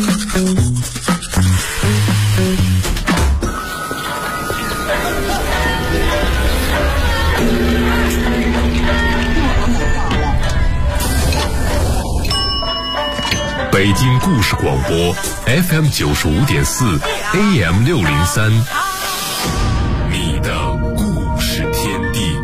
北京故事广播 FM 95.4 AM 603，你的故事天地。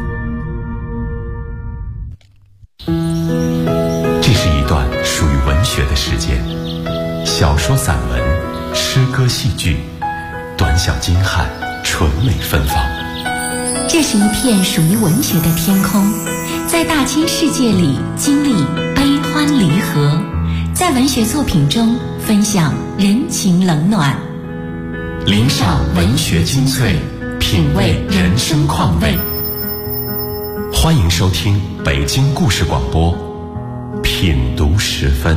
这是一段属于文学的时间，小说、散文、诗歌、戏剧，短小精悍，纯美芬芳。 这是一片属于文学的天空，在大千世界里经历悲欢离合，在文学作品中分享人情冷暖， 领赏文学精粹，品味人生况味。欢迎收听北京故事广播品读时分。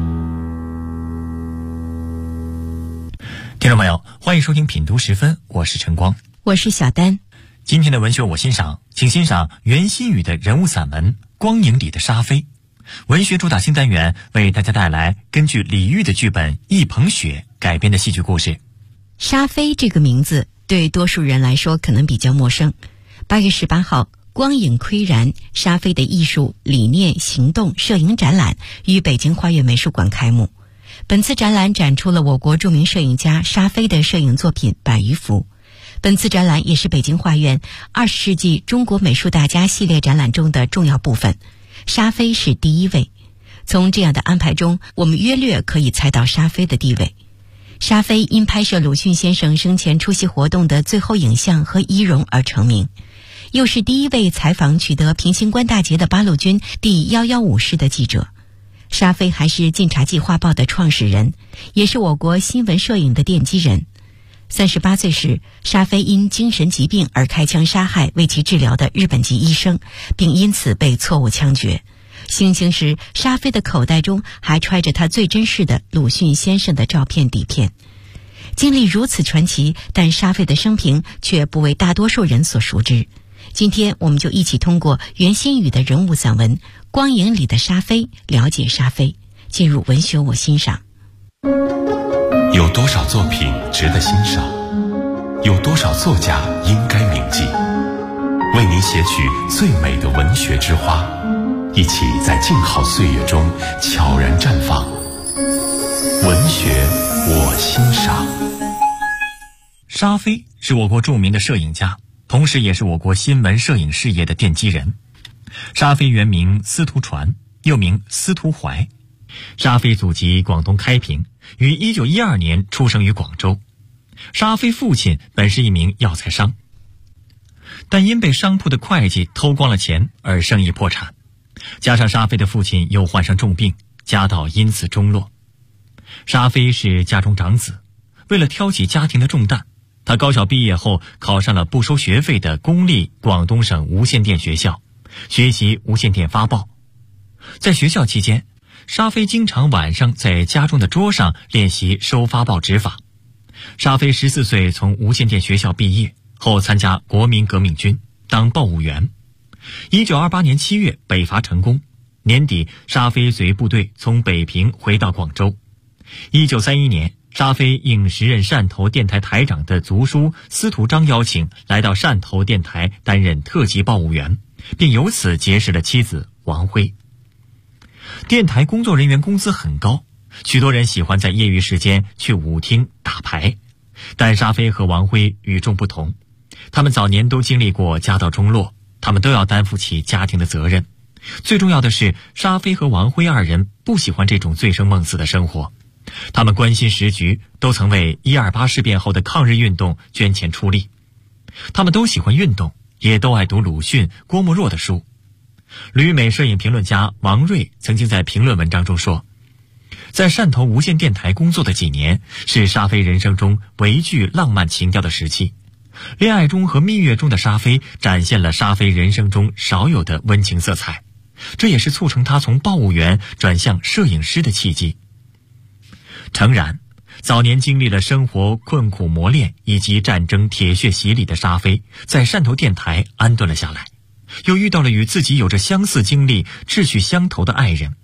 听众朋友，欢迎收听品读时分，我是晨光， 我是小丹。 今天的文学我欣赏，请欣赏袁心瑀的人物散文《光影里的沙飞》。文学主打新单元为大家带来根据李煜的剧本《一捧雪》改编的戏剧故事。 沙飞这个名字对多数人来说可能比较陌生。8月18号，光影岿然，沙飞的艺术理念行动摄影展览于北京花月美术馆开幕。本次展览展出了我国著名摄影家沙飞的摄影作品100余幅。本次展览也是北京画院20世纪中国美术大家系列展览中的重要部分。沙飞是第一位，从这样的安排中，我们约略可以猜到沙飞的地位。沙飞因拍摄鲁迅先生生前出席活动的最后影像和仪容而成名，又是第一位采访取得平型关大捷的八路军第115师的记者。沙飞还是《晋察冀画报》的创始人，也是我国新闻摄影的奠基人。38岁时，沙飞因精神疾病而开枪杀害为其治疗的日本籍医生，并因此被错误枪决。行刑时，沙飞的口袋中还揣着他最珍视的鲁迅先生的照片底片。经历如此传奇，但沙飞的生平却不为大多数人所熟知。今天我们就一起通过袁心瑀的人物散文《光影里的沙飞》了解沙飞，进入文学我欣赏。 有多少作品值得欣赏？有多少作家应该铭记？为您写取最美的文学之花，一起在静好岁月中悄然绽放。文学我欣赏。 沙飞是我国著名的摄影家，同时也是我国新闻摄影事业的奠基人。沙飞原名司徒传，又名司徒怀。沙飞祖籍广东开平，于1912年出生于广州。沙飞父亲本是一名药材商，但因被商铺的会计偷光了钱而生意破产，加上沙飞的父亲又患上重病，家道因此中落。沙飞是家中长子，为了挑起家庭的重担，他高校毕业后考上了不收学费的公立广东省无线电学校，学习无线电发报。在学校期间，沙飞经常晚上在家中的桌上练习收发报执法。沙飞14岁从无线电学校毕业后，参加国民革命军当报务员。1928年7月北伐成功，年底沙飞随部队从北平回到广州。1931年，沙飞应时任汕头电台台长的族叔司徒章邀请，来到汕头电台担任特级报务员，并由此结识了妻子王辉。电台工作人员工资很高，许多人喜欢在业余时间去舞厅打牌，但沙飞和王辉与众不同。他们早年都经历过家道中落，他们都要担负起家庭的责任。最重要的是，沙飞和王辉二人不喜欢这种醉生梦死的生活。他们关心时局，都曾为128事变后的抗日运动捐钱出力。他们都喜欢运动，也都爱读鲁迅、郭沫若的书。旅美摄影评论家王瑞曾经在评论文章中说，在汕头无线电台工作的几年，是沙飞人生中唯具浪漫情调的时期。恋爱中和蜜月中的沙飞展现了沙飞人生中少有的温情色彩，这也是促成他从报务员转向摄影师的契机。诚然，早年经历了生活困苦磨练以及战争铁血洗礼的沙飞，在汕头电台安顿了下来，又遇到了与自己有着相似经历、志趣相投的爱人。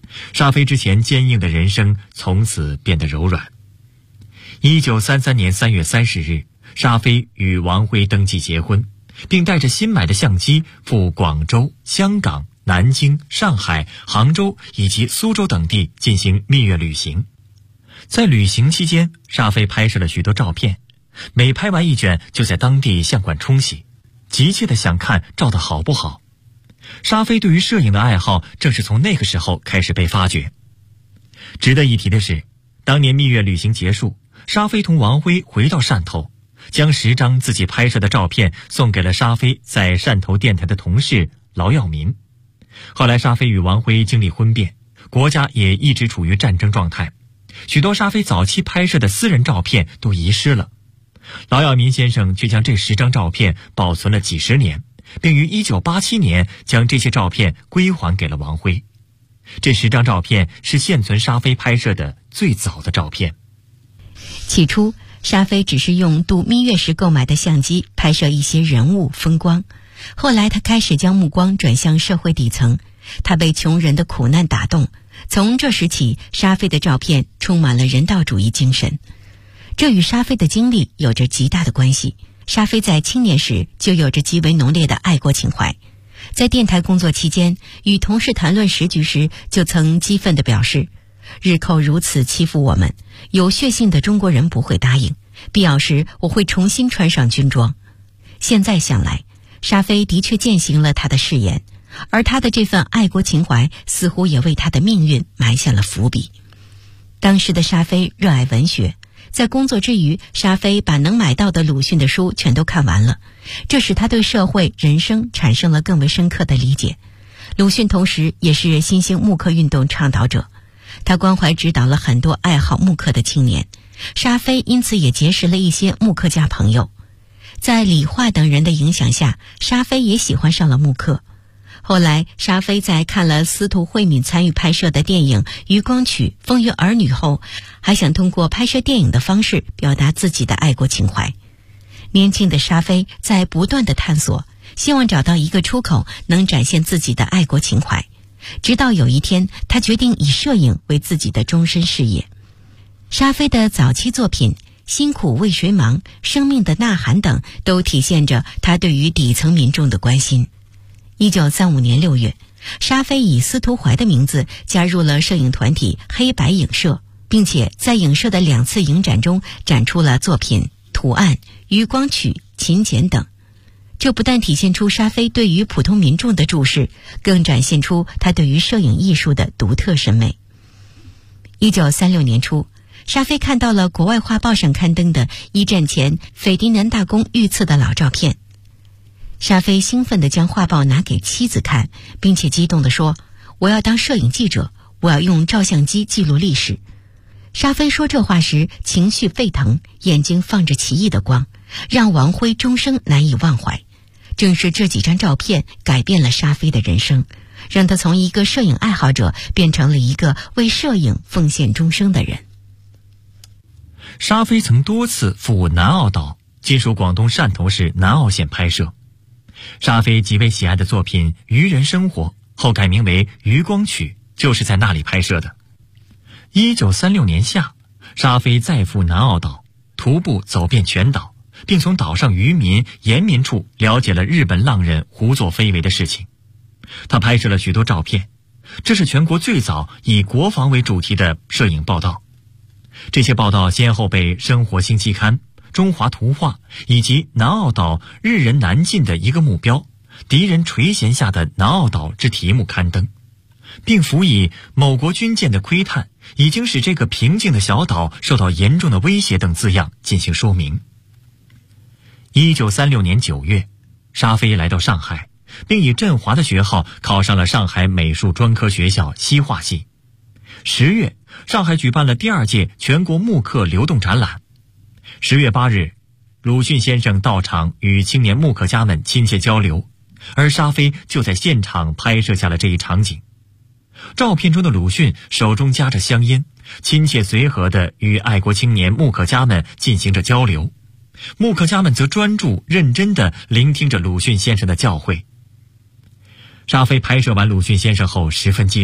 沙菲之前坚硬的人生从此变得柔软。1933年3月30日，沙菲与王辉登记结婚，并带着新买的相机赴广州、香港、南京、上海、杭州以及苏州等地进行蜜月旅行。在旅行期间，沙菲拍摄了许多照片，每拍完一卷就在当地相馆冲洗，急切地想看照得好不好。沙菲对于摄影的爱好正是从那个时候开始被发掘。值得一提的是，当年蜜月旅行结束，沙菲同王辉回到汕头，将10张自己拍摄的照片送给了沙菲在汕头电台的同事劳耀民。后来沙菲与王辉经历婚变，国家也一直处于战争状态，许多沙菲早期拍摄的私人照片都遗失了。劳耀民先生却将这10张照片保存了几十年，并于1987年将这些照片归还给了王辉。这10张照片是现存沙菲拍摄的最早的照片。 起初，沙菲只是用度蜜月时购买的相机拍摄一些人物风光，后来他开始将目光转向社会底层，他被穷人的苦难打动，从这时起，沙菲的照片充满了人道主义精神。这与沙菲的经历有着极大的关系。沙菲在青年时就有着极为浓烈的爱国情怀，在电台工作期间，与同事谈论时局时，就曾激愤地表示，日寇如此欺负我们，有血性的中国人不会答应，必要时我会重新穿上军装。现在想来，沙菲的确践行了他的誓言，而他的这份爱国情怀似乎也为他的命运埋下了伏笔。当时的沙菲热爱文学，在工作之余，沙菲把能买到的鲁迅的书全都看完了，这使他对社会人生产生了更为深刻的理解。鲁迅同时也是新兴木刻运动倡导者，他关怀指导了很多爱好木刻的青年，沙菲因此也结识了一些木刻家朋友。在李化等人的影响下，沙菲也喜欢上了木刻。后来，沙菲在看了司徒慧敏参与拍摄的电影《余光曲·风云儿女》后，还想通过拍摄电影的方式表达自己的爱国情怀。年轻的沙菲在不断的探索，希望找到一个出口，能展现自己的爱国情怀。直到有一天，他决定以摄影为自己的终身事业。沙菲的早期作品《辛苦为谁忙》《生命的呐喊》等，都体现着他对于底层民众的关心。1935年6月，沙菲以司徒怀的名字加入了摄影团体黑白影社，并且在影社的2次影展中展出了作品《图案》《余光曲》《勤俭》等。这不但体现出沙菲对于普通民众的注视，更展现出他对于摄影艺术的独特审美。1936年初，沙菲看到了国外画报上刊登的一战前斐迪南大公遇刺的老照片。沙菲兴奋地将画报拿给妻子看，并且激动地说，我要当摄影记者，我要用照相机记录历史。沙菲说这话时情绪沸腾，眼睛放着奇异的光，让王辉终生难以忘怀。正是这几张照片改变了沙菲的人生，让他从一个摄影爱好者变成了一个为摄影奉献终生的人。 沙菲曾多次赴南澳岛，今属广东汕头市南澳县拍摄。沙菲极为喜爱的作品《渔人生活》后改名为《余光曲》，就是在那里拍摄的。1936年夏，沙菲再赴南澳岛，徒步走遍全岛，并从岛上渔民、沿民处了解了日本浪人胡作非为的事情。他拍摄了许多照片，这是全国最早以国防为主题的摄影报道。这些报道先后被《生活新期刊》、中华图画以及南澳岛日人南进的一个目标，敌人垂涎下的南澳岛之题目刊登，并辅以某国军舰的窥探已经使这个平静的小岛受到严重的威胁等字样进行说明。1936年9月，沙菲来到上海，并以振华的学号考上了上海美术专科学校西画系。10月，上海举办了第2届全国木刻流动展览。10月8日，鲁迅先生到场与青年木刻家们亲切交流，而沙菲就在现场拍摄下了这一场景。照片中的鲁迅手中夹着香烟，亲切随和地与爱国青年木刻家们进行着交流，木刻家们则专注认真地聆听着鲁迅先生的教诲。沙菲拍摄完鲁迅先生后十分激动，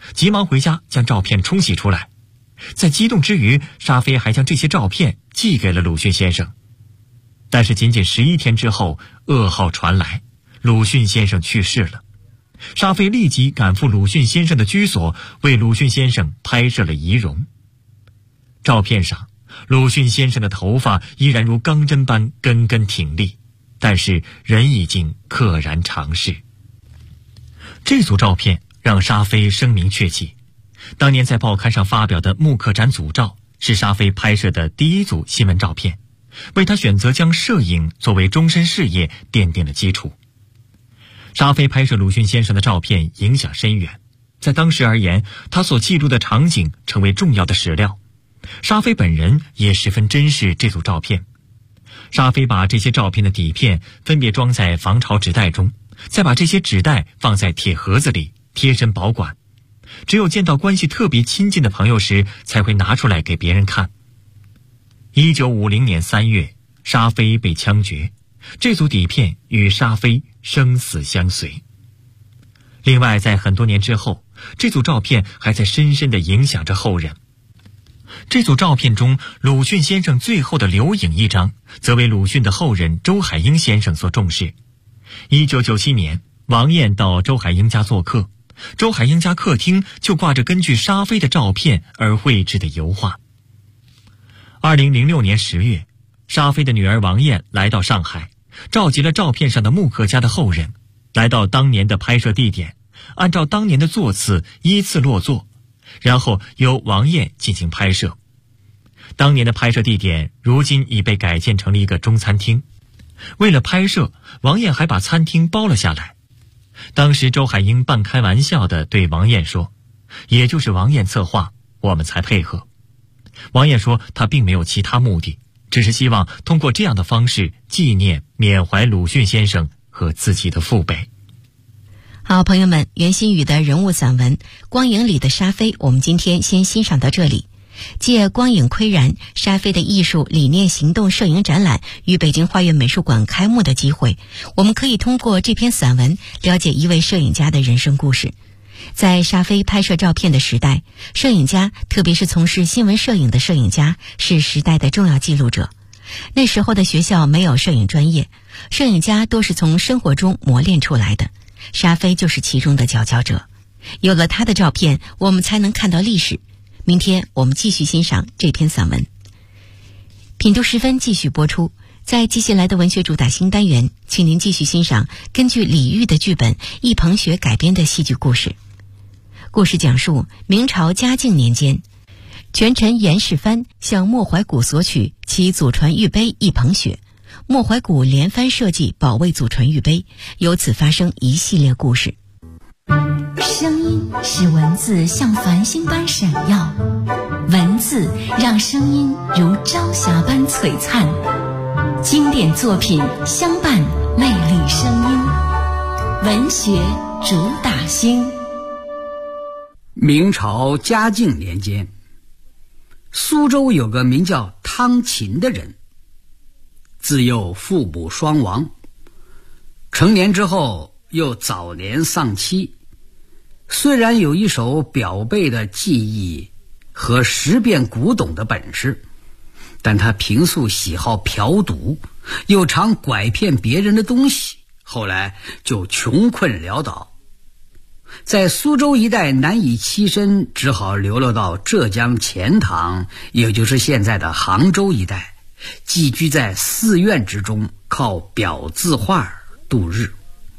急忙回家将照片冲洗出来。在激动之余，沙菲还将这些照片寄给了鲁迅先生。但是仅仅11天之后，噩耗传来，鲁迅先生去世了。沙菲立即赶赴鲁迅先生的居所，为鲁迅先生拍摄了遗容。照片上，鲁迅先生的头发依然如钢针般根根挺立，但是人已经溘然长逝。这组照片让沙菲声名鹊起。当年在报刊上发表的木刻展组照是沙菲拍摄的第一组新闻照片，为他选择将摄影作为终身事业奠定了基础。沙菲拍摄鲁迅先生的照片影响深远，在当时而言，他所记录的场景成为重要的史料。沙菲本人也十分珍视这组照片。沙菲把这些照片的底片分别装在防潮纸袋中，再把这些纸袋放在铁盒子里贴身保管，只有见到关系特别亲近的朋友时才会拿出来给别人看。1950年3月，沙菲被枪决，这组底片与沙菲生死相随。另外，在很多年之后，这组照片还在深深地影响着后人。这组照片中，鲁迅先生最后的留影一张，则为鲁迅的后人周海婴先生所重视。1997年，王燕到周海婴家做客，周海婴家客厅就挂着根据沙菲的照片而绘制的油画。2006年10月，沙菲的女儿王燕来到上海，召集了照片上的木刻家的后人，来到当年的拍摄地点，按照当年的座次依次落座，然后由王燕进行拍摄。当年的拍摄地点如今已被改建成了一个中餐厅，为了拍摄，王燕还把餐厅包了下来。当时周海婴半开玩笑地对王燕说，也就是王燕策划，我们才配合。王燕说他并没有其他目的，只是希望通过这样的方式纪念缅怀鲁迅先生和自己的父辈。 好，朋友们，袁心宇的人物散文《光影里的沙菲》，我们今天先欣赏到这里。借光影窥然沙菲的艺术理念行动摄影展览于北京花园美术馆开幕的机会，我们可以通过这篇散文了解一位摄影家的人生故事。在沙菲拍摄照片的时代，摄影家，特别是从事新闻摄影的摄影家，是时代的重要记录者。那时候的学校没有摄影专业，摄影家都是从生活中磨练出来的，沙菲就是其中的佼佼者。有了他的照片，我们才能看到历史。明天我们继续欣赏这篇散文。品读时分继续播出，在接下来的文学主打新单元，请您继续欣赏根据李煜的剧本易鹏雪改编的戏剧故事。故事讲述明朝嘉靖年间，权臣严世蕃向莫怀古索取其祖传玉碑易鹏雪，莫怀古连番设计保卫祖传玉碑，由此发生一系列故事。 声音使文字像繁星般闪耀，文字让声音如朝霞般璀璨。经典作品相伴魅力声音，文学主打星。 明朝嘉靖年间，苏州有个名叫汤勤的人，自幼父母双亡，成年之后又早年丧妻。虽然有一手表背的技艺和识辨古董的本事，但他平素喜好嫖赌，又常拐骗别人的东西，后来就穷困潦倒，在苏州一带难以栖身，只好流落到浙江钱塘，也就是现在的杭州一带，寄居在寺院之中，靠裱字画度日。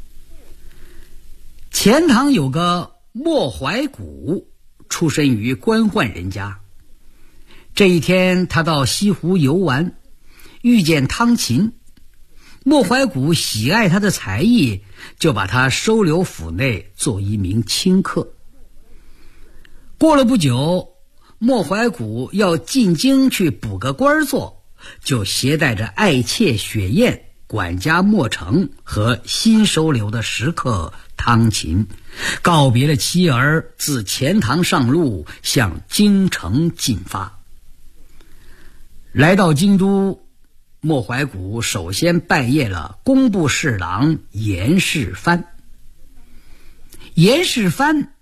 钱塘有个莫怀古，出身于官宦人家。这一天他到西湖游玩，遇见汤勤。莫怀古喜爱他的才艺，就把他收留府内做一名清客。过了不久，莫怀古要进京去补个官做，就携带着爱妾雪雁、管家莫成和新收留的食客汤勤，告别了妻儿，自钱塘上路，向京城进发。来到京都，莫怀古首先拜谒了工部侍郎严世蕃。严世蕃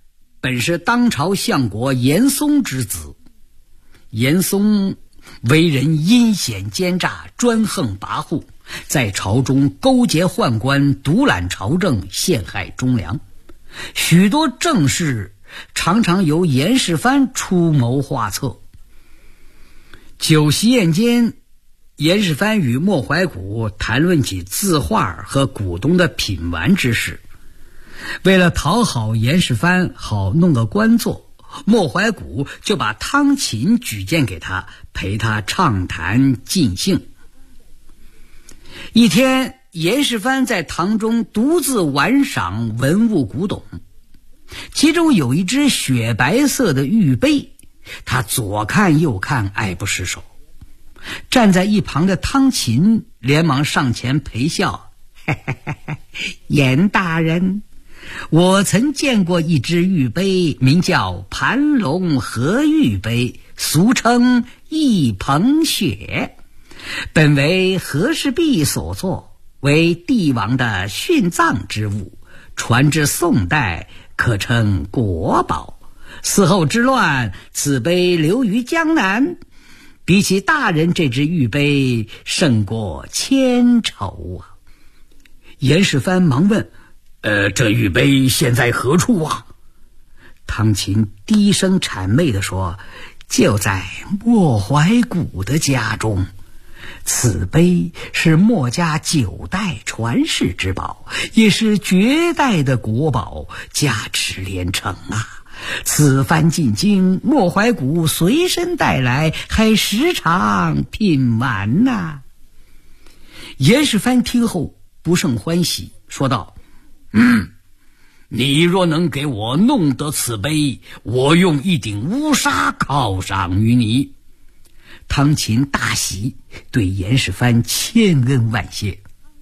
本是当朝相国严嵩之子。严嵩为人阴险奸诈，专横跋扈，在朝中勾结宦官，独揽朝政，陷害忠良。许多政事常常由严世蕃出谋划策。酒席宴间，严世蕃与莫怀古谈论起字画和股东的品玩之事。为了讨好严世蕃，好弄个官做，莫怀古就把汤勤举荐给他，陪他畅谈尽兴。一天，严世蕃在堂中独自玩赏文物古董，其中有一只雪白色的玉杯，他左看右看，爱不释手。站在一旁的汤勤连忙上前陪笑：严大人，我曾见过一只玉杯，名叫盘龙和玉杯，俗称一捧雪，本为和氏璧所作，为帝王的殉葬之物，传至宋代，可称国宝。嗣后之乱，此杯流于江南，比起大人这只玉杯，胜过千筹啊！严世蕃忙问：这玉杯现在何处啊？汤勤低声谄媚地说：就在莫怀古的家中。此杯是莫家9代传世之宝，也是绝代的国宝，价值连城啊！此番进京，莫怀古随身带来，还时常品玩呐。严世蕃听后不胜欢喜，说道：你若能给我弄得此杯，我用一顶乌纱犒赏于你。汤勤大喜，对严世蕃千恩万谢。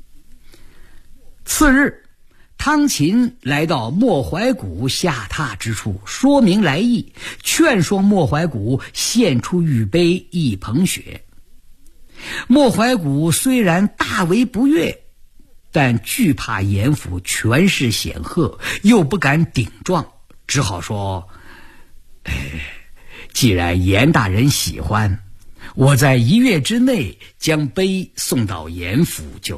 次日，汤勤来到莫怀古下榻之处，说明来意，劝说莫怀古献出玉杯一捧雪。莫怀古虽然大为不悦，但惧怕严府权势显赫，又不敢顶撞，只好说：既然严大人喜欢，我在1月之内将杯送到严府就是。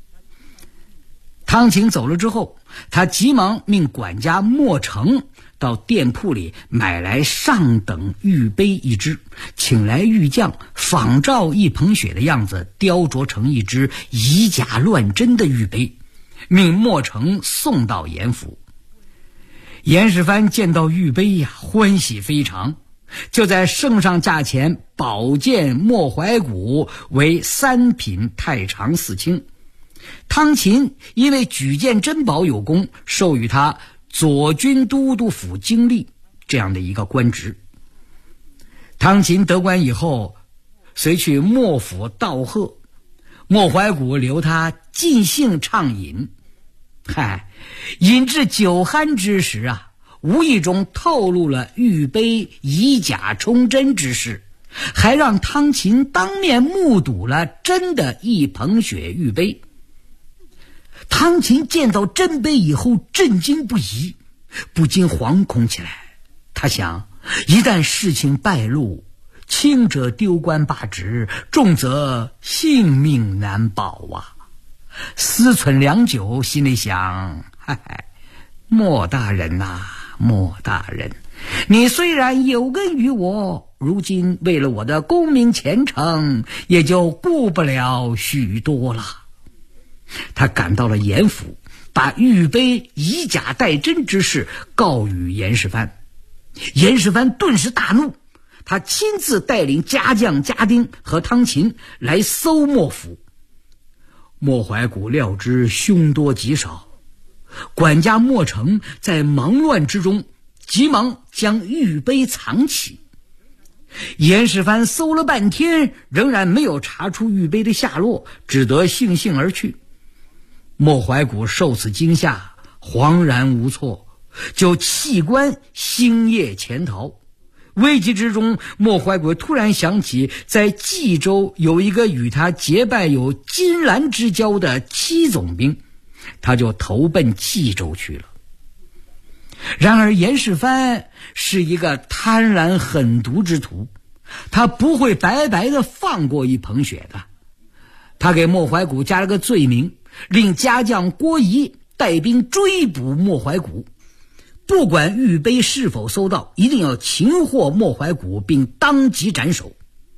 汤勤走了之后，他急忙命管家莫成到店铺里买来上等玉杯一只，请来玉匠仿照一捧雪的样子雕琢成一只以假乱真的玉杯，命莫成送到严府。严世蕃见到玉杯呀，欢喜非常，就在圣上价钱保荐莫怀古为3品太常寺卿。汤勤因为举荐珍宝有功，授予他左军都督府经历这样的一个官职。汤勤得官以后，随去莫府道贺，莫怀古留他尽兴畅饮。饮至酒酣之时啊，无意中透露了玉杯以假充真之事，还让汤勤当面目睹了真的一捧雪玉杯。汤勤见到真杯以后震惊不已，不禁惶恐起来。他想，一旦事情败露，轻者丢官罢职，重则性命难保啊！思忖良久，心里想：莫大人呐，莫大人，你虽然有恩于我，如今为了我的功名前程，也就顾不了许多了。他赶到了严府，把玉杯以假代真之事告与严世蕃。严世蕃顿时大怒，他亲自带领家将家丁和汤勤来搜莫府。莫怀古料知凶多吉少，管家莫成在忙乱之中急忙将玉杯藏起。严世蕃搜了半天，仍然没有查出玉杯的下落，只得悻悻而去。莫怀古受此惊吓，惶然无措，就弃官星夜潜逃。危急之中，莫怀古突然想起在冀州有一个与他结拜有金兰之交的戚总兵，他就投奔冀州去了。 然而严世蕃是一个贪婪狠毒之徒，他不会白白的放过一捧雪的。他给莫怀古加了个罪名，令家将郭仪带兵追捕莫怀古，不管玉碑是否搜到，一定要擒获莫怀古并当即斩首。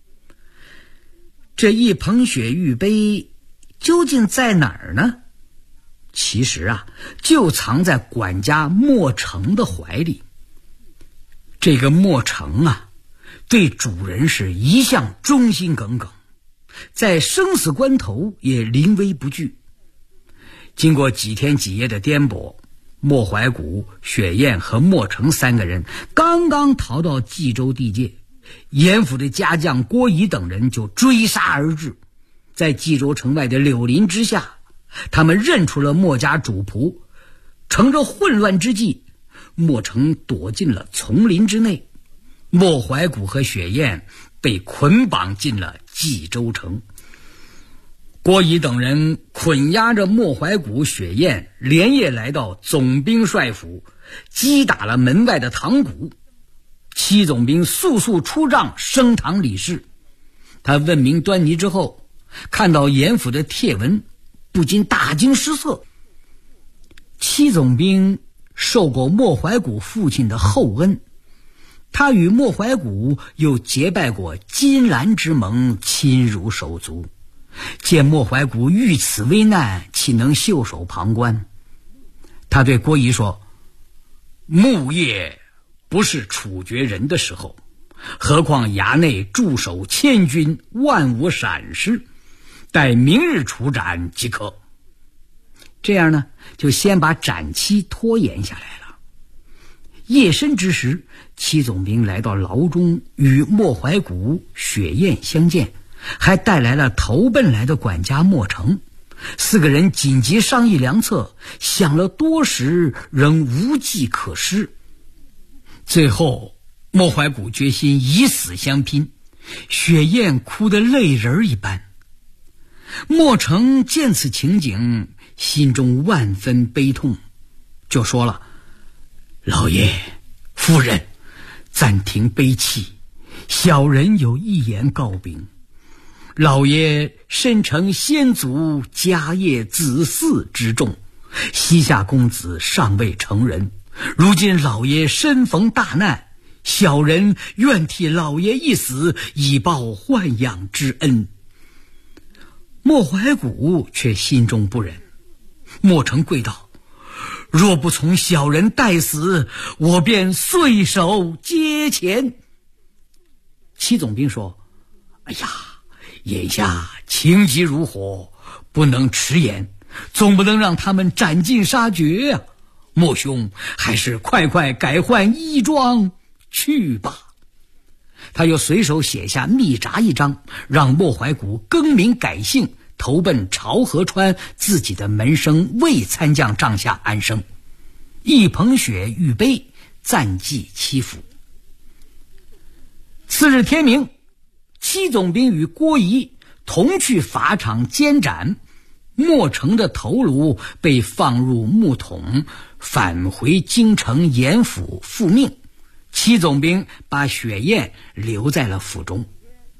这一捧雪玉碑究竟在哪儿呢？其实就藏在管家莫成的怀里。这个莫成对主人是一向忠心耿耿，在生死关头也临危不惧。经过几天几夜的颠簸，莫怀古、雪雁和莫成3个人刚刚逃到冀州地界，严府的家将郭仪等人就追杀而至。在冀州城外的柳林之下，他们认出了莫家主仆，乘着混乱之际，莫成躲进了丛林之内，莫怀古和雪雁被捆绑进了冀州城。郭仪等人捆押着莫怀古、雪雁，连夜来到总兵帅府，击打了门外的堂鼓。戚总兵速速出帐升堂理事。他问明端倪之后，看到严府的帖文，不禁大惊失色。戚总兵受过莫怀古父亲的厚恩，他与莫怀古又结拜过金兰之盟，亲如手足。见莫怀古遇此危难，岂能袖手旁观？他对郭仪说：木叶不是处决人的时候，何况衙内驻守千军，万无闪失，待明日处斩即可。这样呢，就先把斩期拖延下来了。夜深之时，戚总兵来到牢中，与莫怀古、雪雁相见，还带来了投奔来的管家莫成。4个人紧急商议良策，想了多时，仍无计可施。最后莫怀古决心以死相拼，雪雁哭得泪人一般。莫成见此情景，心中万分悲痛，就说了：老爷夫人，暂停悲泣，小人有一言告禀。老爷身承先祖家业子嗣之重，膝下公子尚未成人，如今老爷身逢大难，小人愿替老爷一死，以报豢养之恩。莫怀古却心中不忍，莫成跪道：若不从小人代死，我便碎手接钱。戚总兵说：哎呀，眼下情急如火，不能迟延，总不能让他们斩尽杀绝呀。莫兄还是快快改换衣装去吧。他又随手写下密札一张，让莫怀古更名改姓，投奔朝河川自己的门生魏参将帐下安生。一捧雪玉碑，暂记戚府。次日天明，戚总兵与郭仪同去法场监斩，莫成的头颅被放入木桶，返回京城严府复命。戚总兵把雪雁留在了府中。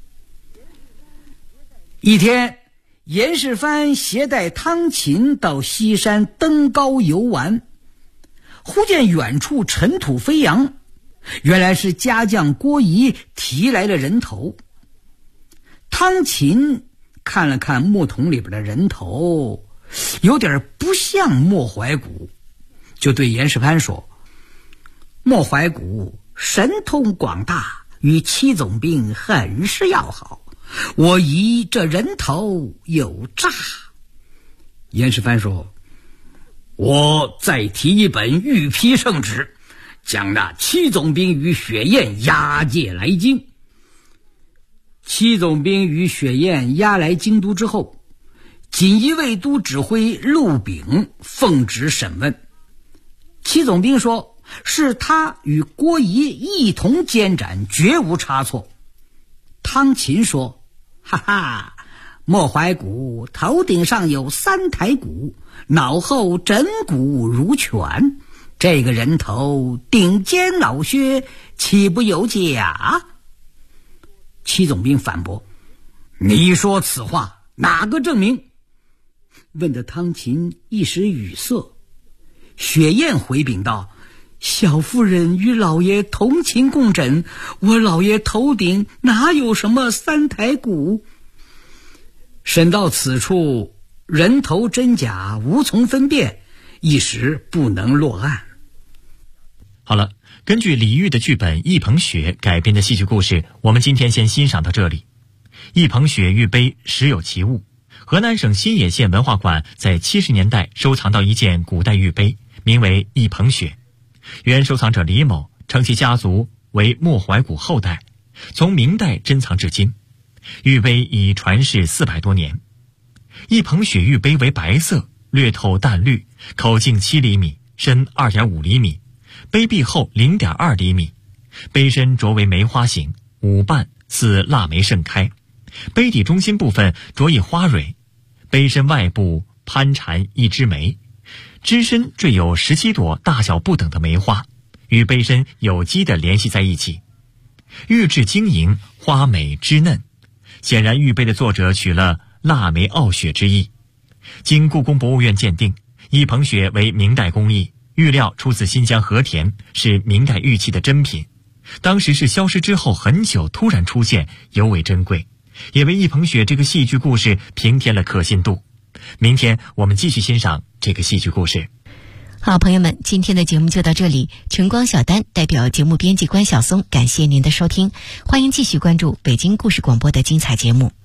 一天，严世蕃携带汤勤到西山登高游玩，忽见远处尘土飞扬，原来是家将郭仪提来了人头。汤勤看了看木桶里边的人头，有点不像莫怀古，就对严世蕃说：莫怀古神通广大，与戚总兵很是要好，我疑这人头有诈。严世蕃说：我再提一本御批圣旨，将那戚总兵与雪雁押解来京。戚总兵与雪雁押来京都之后，锦衣卫都指挥陆炳奉旨审问。戚总兵说是他与郭仪一同监斩，绝无差错。汤勤说：哈哈，莫怀古头顶上有3台鼓，脑后枕骨如拳， 这个人头顶尖脑靴，岂不有假？戚总兵反驳：你说此话，哪个证明？问得汤勤一时语塞。雪雁回禀道：小夫人与老爷同寝共枕，我老爷头顶哪有什么三台鼓？审到此处，人头真假无从分辨，一时不能落案。 好了，根据李煜的剧本《一捧雪》改编的戏剧故事，我们今天先欣赏到这里。一捧雪玉碑实有其物，河南省新野县文化馆在70年代收藏到一件古代玉碑，名为一捧雪。原收藏者李某称其家族为莫怀古后代，从明代珍藏至今。玉碑已传世400多年。一捧雪玉碑为白色，略透淡绿，口径7厘米，深2.5厘米，碑壁厚0.2厘米，碑身着为梅花形，5瓣似腊梅盛开，碑底中心部分着以花蕊，碑身外部攀缠一枝梅，枝身缀有17朵大小不等的梅花，与碑身有机地联系在一起。玉质晶莹，花美枝嫩，显然玉碑的作者取了腊梅傲雪之意。经故宫博物院鉴定，一捧雪为明代工艺，玉料出自新疆和田，是明代玉器的珍品。当时是消失之后很久突然出现，尤为珍贵，也为一捧雪这个戏剧故事平添了可信度。明天我们继续欣赏这个戏剧故事。 好，朋友们，今天的节目就到这里。晨光小丹代表节目编辑关晓松，感谢您的收听，欢迎继续关注北京故事广播的精彩节目。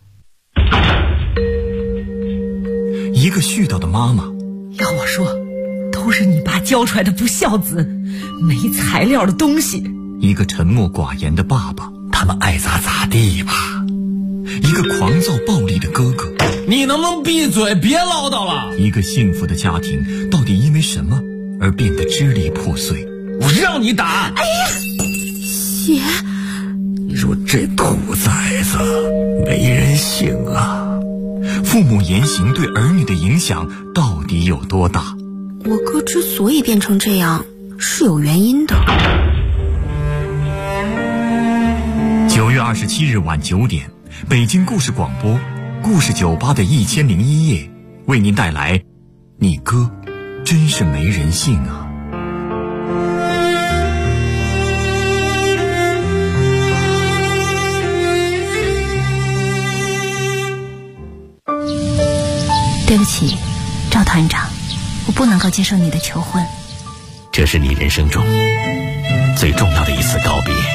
一个絮叨的妈妈， 要我说，都是你爸教出来的不孝子，没材料的东西。 一个沉默寡言的爸爸，他们爱咋咋地吧。一个狂躁暴力的哥哥， 你能不能闭嘴，别唠叨了。 一个幸福的家庭到底因为什么而变得支离破碎？ 我让你打。 哎呀，血！ 你说这兔崽子没人性啊！父母言行对儿女的影响到底有多大？ 我哥之所以变成这样是有原因的。 9月27日晚9点，北京故事广播故事酒吧的1001夜为您带来你哥真是没人性啊。 对不起，赵团长，我不能够接受你的求婚。 这是你人生中最重要的一次告别，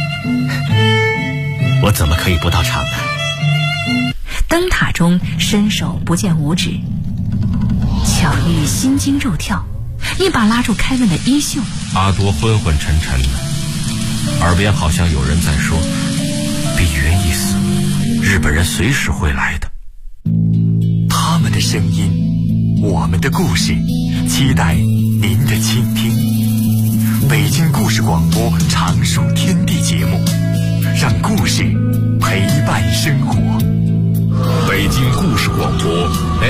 我怎么可以不到场呢？ 灯塔中伸手不见五指，巧遇心惊肉跳，一把拉住凯文的衣袖。 阿多昏昏沉沉的，耳边好像有人在说：比原一死，日本人随时会来的。 他们的声音，我们的故事，期待您的倾听。北京故事广播常数天地节目，让故事陪伴生活。 北京故事广播